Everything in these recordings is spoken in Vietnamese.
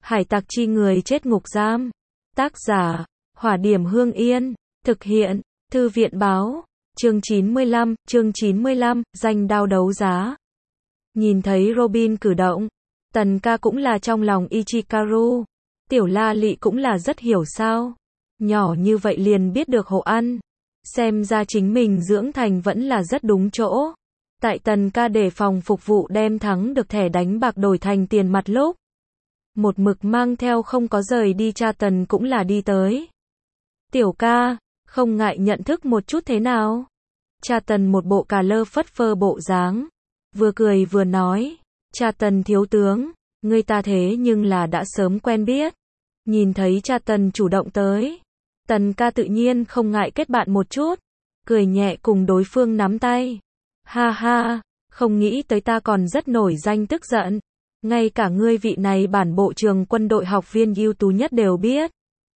Hải tặc chi người chết ngục giam. Tác giả, Hỏa Điểm Hương Yên. Thực hiện, Thư viện báo. Chương 95, danh đao đấu giá. Nhìn thấy Robin cử động, Tần ca cũng là trong lòng Ichikaru. Tiểu La Lị cũng là rất hiểu sao. Nhỏ như vậy liền biết được hộ ăn. Xem ra chính mình dưỡng thành vẫn là rất đúng chỗ. Tại Tần ca để phòng phục vụ đem thắng được thẻ đánh bạc đổi thành tiền mặt lúc. Một mực mang theo không có rời đi cha Tần cũng là đi tới. Tiểu ca, không ngại nhận thức một chút thế nào? Cha Tần một bộ cà lơ phất phơ bộ dáng. Vừa cười vừa nói, cha Tần thiếu tướng, người ta thế nhưng là đã sớm quen biết. Nhìn thấy cha Tần chủ động tới. Tần ca tự nhiên không ngại kết bạn một chút. Cười nhẹ cùng đối phương nắm tay. Ha ha, không nghĩ tới ta còn rất nổi danh tức giận. Ngay cả ngươi vị này bản bộ trưởng quân đội học viên ưu tú nhất đều biết.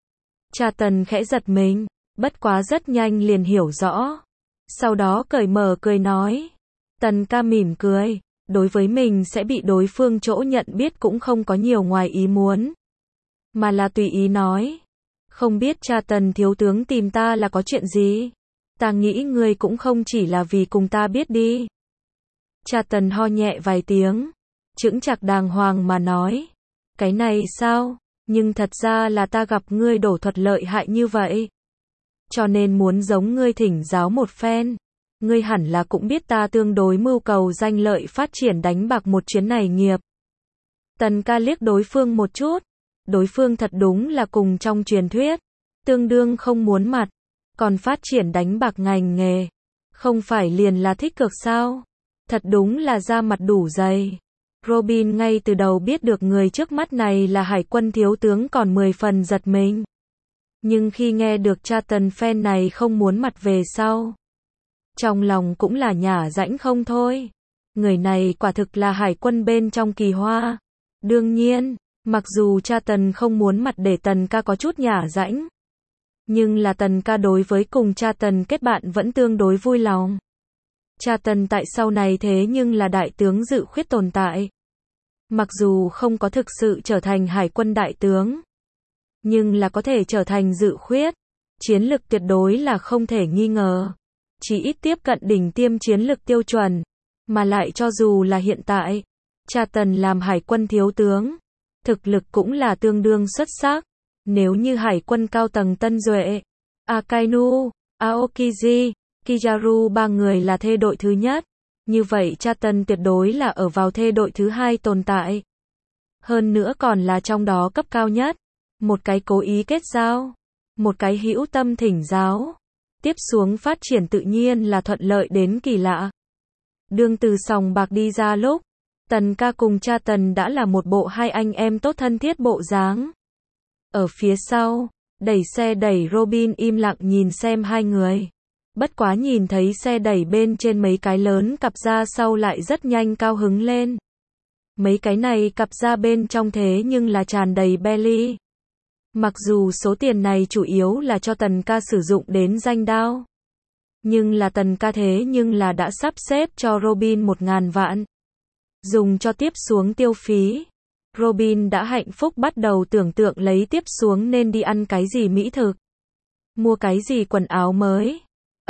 Cha Tần khẽ giật mình, bất quá rất nhanh liền hiểu rõ. Sau đó cởi mở cười nói. Tần ca mỉm cười, đối với mình sẽ bị đối phương chỗ nhận biết cũng không có nhiều ngoài ý muốn. Mà là tùy ý nói. Không biết cha Tần thiếu tướng tìm ta là có chuyện gì? Ta nghĩ ngươi cũng không chỉ là vì cùng ta biết đi. Cha Tần ho nhẹ vài tiếng. Chững chạc đàng hoàng mà nói. Cái này sao? Nhưng thật ra là ta gặp ngươi đổ thuật lợi hại như vậy. Cho nên muốn giống ngươi thỉnh giáo một phen. Ngươi hẳn là cũng biết ta tương đối mưu cầu danh lợi phát triển đánh bạc một chuyến này nghiệp. Tần ca liếc đối phương một chút. Đối phương thật đúng là cùng trong truyền thuyết. Tương đương không muốn mặt. Còn phát triển đánh bạc ngành nghề. Không phải liền là thích cược sao? Thật đúng là da mặt đủ dày. Robin ngay từ đầu biết được người trước mắt này là hải quân thiếu tướng còn 10 phần giật mình. Nhưng khi nghe được cha Tần phen này không muốn mặt về sau. Trong lòng cũng là nhả rãnh không thôi. Người này quả thực là hải quân bên trong kỳ hoa. Đương nhiên, mặc dù cha Tần không muốn mặt để Tần ca có chút nhả rãnh. Nhưng là Tần ca đối với cùng cha Tần kết bạn vẫn tương đối vui lòng. Cha Tần tại sau này thế nhưng là đại tướng Dự Khuyết tồn tại. Mặc dù không có thực sự trở thành hải quân đại tướng. Nhưng là có thể trở thành Dự Khuyết. Chiến lực tuyệt đối là không thể nghi ngờ. Chỉ ít tiếp cận đỉnh tiêm chiến lực tiêu chuẩn. Mà lại cho dù là hiện tại. Cha Tần làm hải quân thiếu tướng. Thực lực cũng là tương đương xuất sắc. Nếu như hải quân cao tầng Tân Duệ, Akainu, Aokiji, Kizaru ba người là thê đội thứ nhất, như vậy cha Tần tuyệt đối là ở vào thê đội thứ hai tồn tại. Hơn nữa còn là trong đó cấp cao nhất. Một cái cố ý kết giao, một cái hữu tâm thỉnh giáo. Tiếp xuống phát triển tự nhiên là thuận lợi đến kỳ lạ. Đương từ sòng bạc đi ra lúc, Tần ca cùng cha Tần đã là một bộ hai anh em tốt thân thiết bộ dáng. Ở phía sau, đẩy xe đẩy Robin im lặng nhìn xem hai người. Bất quá nhìn thấy xe đẩy bên trên mấy cái lớn cặp da sau lại rất nhanh cao hứng lên. Mấy cái này cặp da bên trong thế nhưng là tràn đầy belly. Mặc dù số tiền này chủ yếu là cho Tần ca sử dụng đến danh đao. Nhưng là Tần ca thế nhưng là đã sắp xếp cho Robin 1.000 vạn. Dùng cho tiếp xuống tiêu phí. Robin đã hạnh phúc bắt đầu tưởng tượng lấy tiếp xuống nên đi ăn cái gì mỹ thực. Mua cái gì quần áo mới.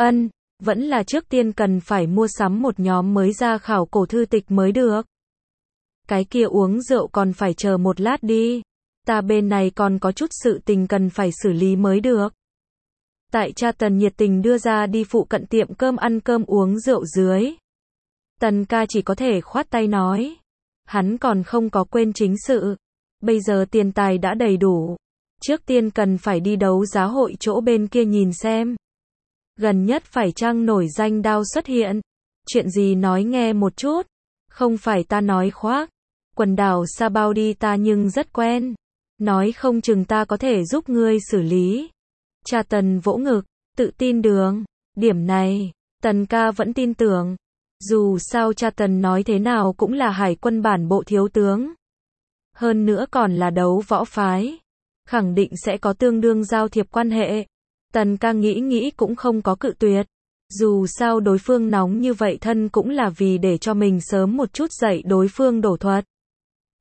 Vẫn là trước tiên cần phải mua sắm một nhóm mới ra khảo cổ thư tịch mới được. Cái kia uống rượu còn phải chờ một lát đi. Ta bên này còn có chút sự tình cần phải xử lý mới được. Tại cha Tần nhiệt tình đưa ra đi phụ cận tiệm cơm ăn cơm uống rượu dưới. Tần ca chỉ có thể khoát tay nói. Hắn còn không có quên chính sự. Bây giờ tiền tài đã đầy đủ. Trước tiên cần phải đi đấu giá hội chỗ bên kia nhìn xem. Gần nhất phải chăng nổi danh đao xuất hiện. Chuyện gì nói nghe một chút. Không phải ta nói khoác. Quần đảo Sabaudi ta nhưng rất quen. Nói không chừng ta có thể giúp ngươi xử lý. Cha Tần vỗ ngực, tự tin đường. Điểm này, Tần ca vẫn tin tưởng. Dù sao cha Tần nói thế nào cũng là hải quân bản bộ thiếu tướng. Hơn nữa còn là đấu võ phái. Khẳng định sẽ có tương đương giao thiệp quan hệ. Tần ca nghĩ cũng không có cự tuyệt. Dù sao đối phương nóng như vậy thân cũng là vì để cho mình sớm một chút dạy đối phương đổ thuật.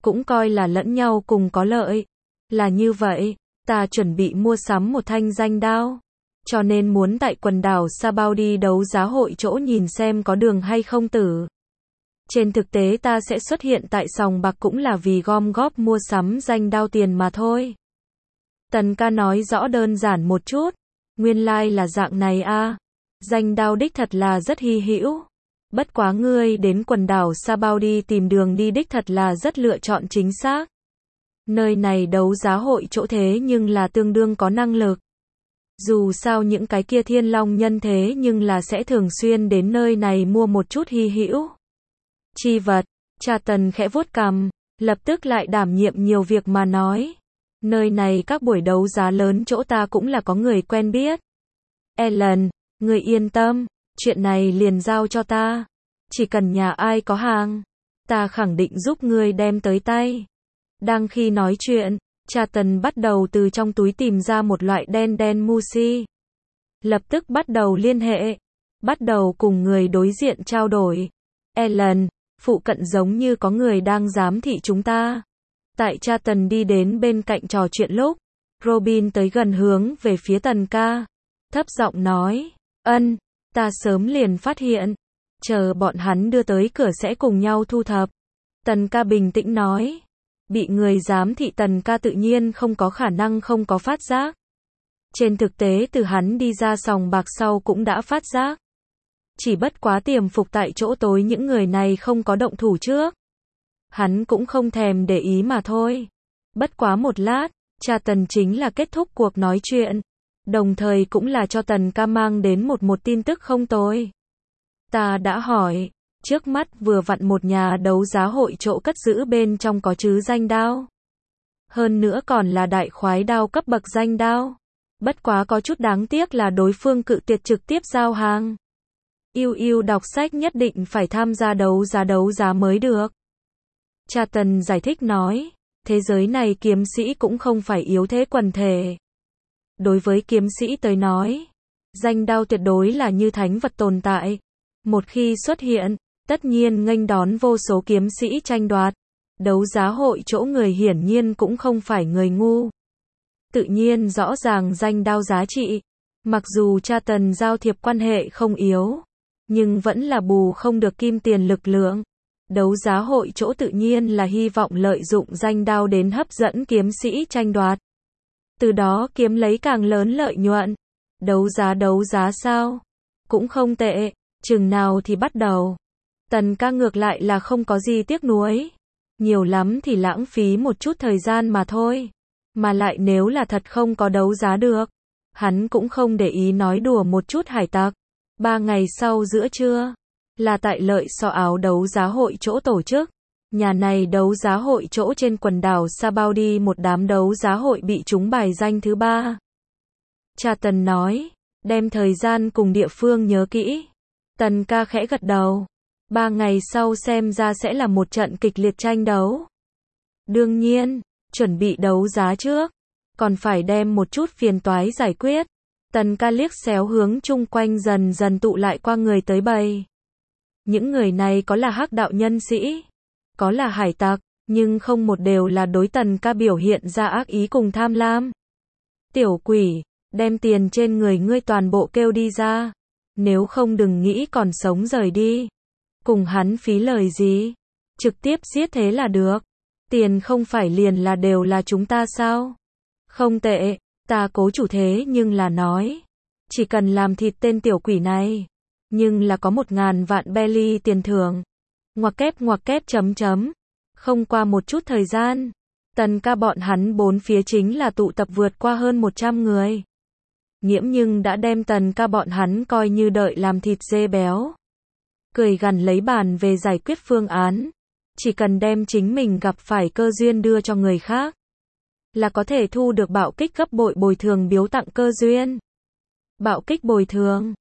cũng coi là lẫn nhau cùng có lợi. Là như vậy, ta chuẩn bị mua sắm một thanh danh đao. Cho nên muốn tại quần đảo Sabaudi đấu giá hội chỗ nhìn xem có đường hay không tử. Trên thực tế ta sẽ xuất hiện tại sòng bạc cũng là vì gom góp mua sắm danh đao tiền mà thôi. Tần ca nói rõ đơn giản một chút. Nguyên lai là dạng này a. Danh đao đích thật là rất hy hữu. Bất quá ngươi đến quần đảo Sabaudi tìm đường đi đích thật là rất lựa chọn chính xác. Nơi này đấu giá hội chỗ thế nhưng là tương đương có năng lực. Dù sao những cái kia thiên long nhân thế nhưng là sẽ thường xuyên đến nơi này mua một chút hy hữu chi vật. Cha Tần khẽ vuốt cằm, lập tức lại đảm nhiệm nhiều việc mà nói. Nơi này các buổi đấu giá lớn chỗ ta cũng là có người quen biết. Ellen, người yên tâm, chuyện này liền giao cho ta. Chỉ cần nhà ai có hàng, ta khẳng định giúp ngươi đem tới tay. Đang khi nói chuyện, cha Tần bắt đầu từ trong túi tìm ra một loại đen đen mushi. Lập tức bắt đầu liên hệ, bắt đầu cùng người đối diện trao đổi. Ellen, phụ cận giống như có người đang giám thị chúng ta. Tại cha Tần đi đến bên cạnh trò chuyện lúc, Robin tới gần hướng về phía Tần ca. Thấp giọng nói, ta sớm liền phát hiện. Chờ bọn hắn đưa tới cửa sẽ cùng nhau thu thập. Tần ca bình tĩnh nói. Bị người giám thị Tần ca tự nhiên không có khả năng không có phát giác. Trên thực tế từ hắn đi ra sòng bạc sau cũng đã phát giác. Chỉ bất quá tiềm phục tại chỗ tối những người này không có động thủ trước. Hắn cũng không thèm để ý mà thôi. Bất quá một lát, cha Tần chính là kết thúc cuộc nói chuyện. Đồng thời cũng là cho Tần ca mang đến một tin tức không tồi. Ta đã hỏi, trước mắt vừa vặn một nhà đấu giá hội chỗ cất giữ bên trong có chứ danh đao. Hơn nữa còn là đại khoái đao cấp bậc danh đao. Bất quá có chút đáng tiếc là đối phương cự tuyệt trực tiếp giao hàng. Yêu đọc sách nhất định phải tham gia đấu giá mới được. Cha Tần giải thích nói, thế giới này kiếm sĩ cũng không phải yếu thế quần thể. Đối với kiếm sĩ tới nói, danh đao tuyệt đối là như thánh vật tồn tại. Một khi xuất hiện, tất nhiên nghênh đón vô số kiếm sĩ tranh đoạt. Đấu giá hội chỗ người hiển nhiên cũng không phải người ngu. Tự nhiên rõ ràng danh đao giá trị. Mặc dù cha Tần giao thiệp quan hệ không yếu, nhưng vẫn là bù không được kim tiền lực lượng. Đấu giá hội chỗ tự nhiên là hy vọng lợi dụng danh đao đến hấp dẫn kiếm sĩ tranh đoạt. Từ đó kiếm lấy càng lớn lợi nhuận. Đấu giá sao? Cũng không tệ, chừng nào thì bắt đầu. Tần ca ngược lại là không có gì tiếc nuối. Nhiều lắm thì lãng phí một chút thời gian mà thôi. Mà lại nếu là thật không có đấu giá được, hắn cũng không để ý nói đùa một chút hải tặc. 3 ngày sau giữa trưa, là tại Lợi So Áo đấu giá hội chỗ tổ chức. Nhà này đấu giá hội chỗ trên quần đảo Sabaudi một đám đấu giá hội bị trúng bài danh thứ 3. Cha Tần nói, đem thời gian cùng địa phương nhớ kỹ. Tần ca khẽ gật đầu. 3 ngày sau xem ra sẽ là một trận kịch liệt tranh đấu. Đương nhiên, chuẩn bị đấu giá trước, còn phải đem một chút phiền toái giải quyết. Tần ca liếc xéo hướng chung quanh dần dần tụ lại qua người tới bầy. Những người này có là hắc đạo nhân sĩ, có là hải tặc, nhưng không một đều là đối Tần ca biểu hiện ra ác ý cùng tham lam. Tiểu quỷ, đem tiền trên người ngươi toàn bộ kêu đi ra. Nếu không đừng nghĩ còn sống rời đi. Cùng hắn phí lời gì? Trực tiếp giết thế là được. Tiền không phải liền là đều là chúng ta sao? Không tệ, ta cố chủ thế nhưng là nói. Chỉ cần làm thịt tên tiểu quỷ này. Nhưng là có 1.000 vạn belly tiền thưởng. Ngoặc kép chấm chấm. Không qua một chút thời gian. Tần ca bọn hắn bốn phía chính là tụ tập vượt qua hơn 100 người. Nghiễm nhưng đã đem Tần ca bọn hắn coi như đợi làm thịt dê béo. Cười gằn lấy bàn về giải quyết phương án. Chỉ cần đem chính mình gặp phải cơ duyên đưa cho người khác, là có thể thu được bạo kích gấp bội bồi thường biếu tặng cơ duyên. Bạo kích bồi thường.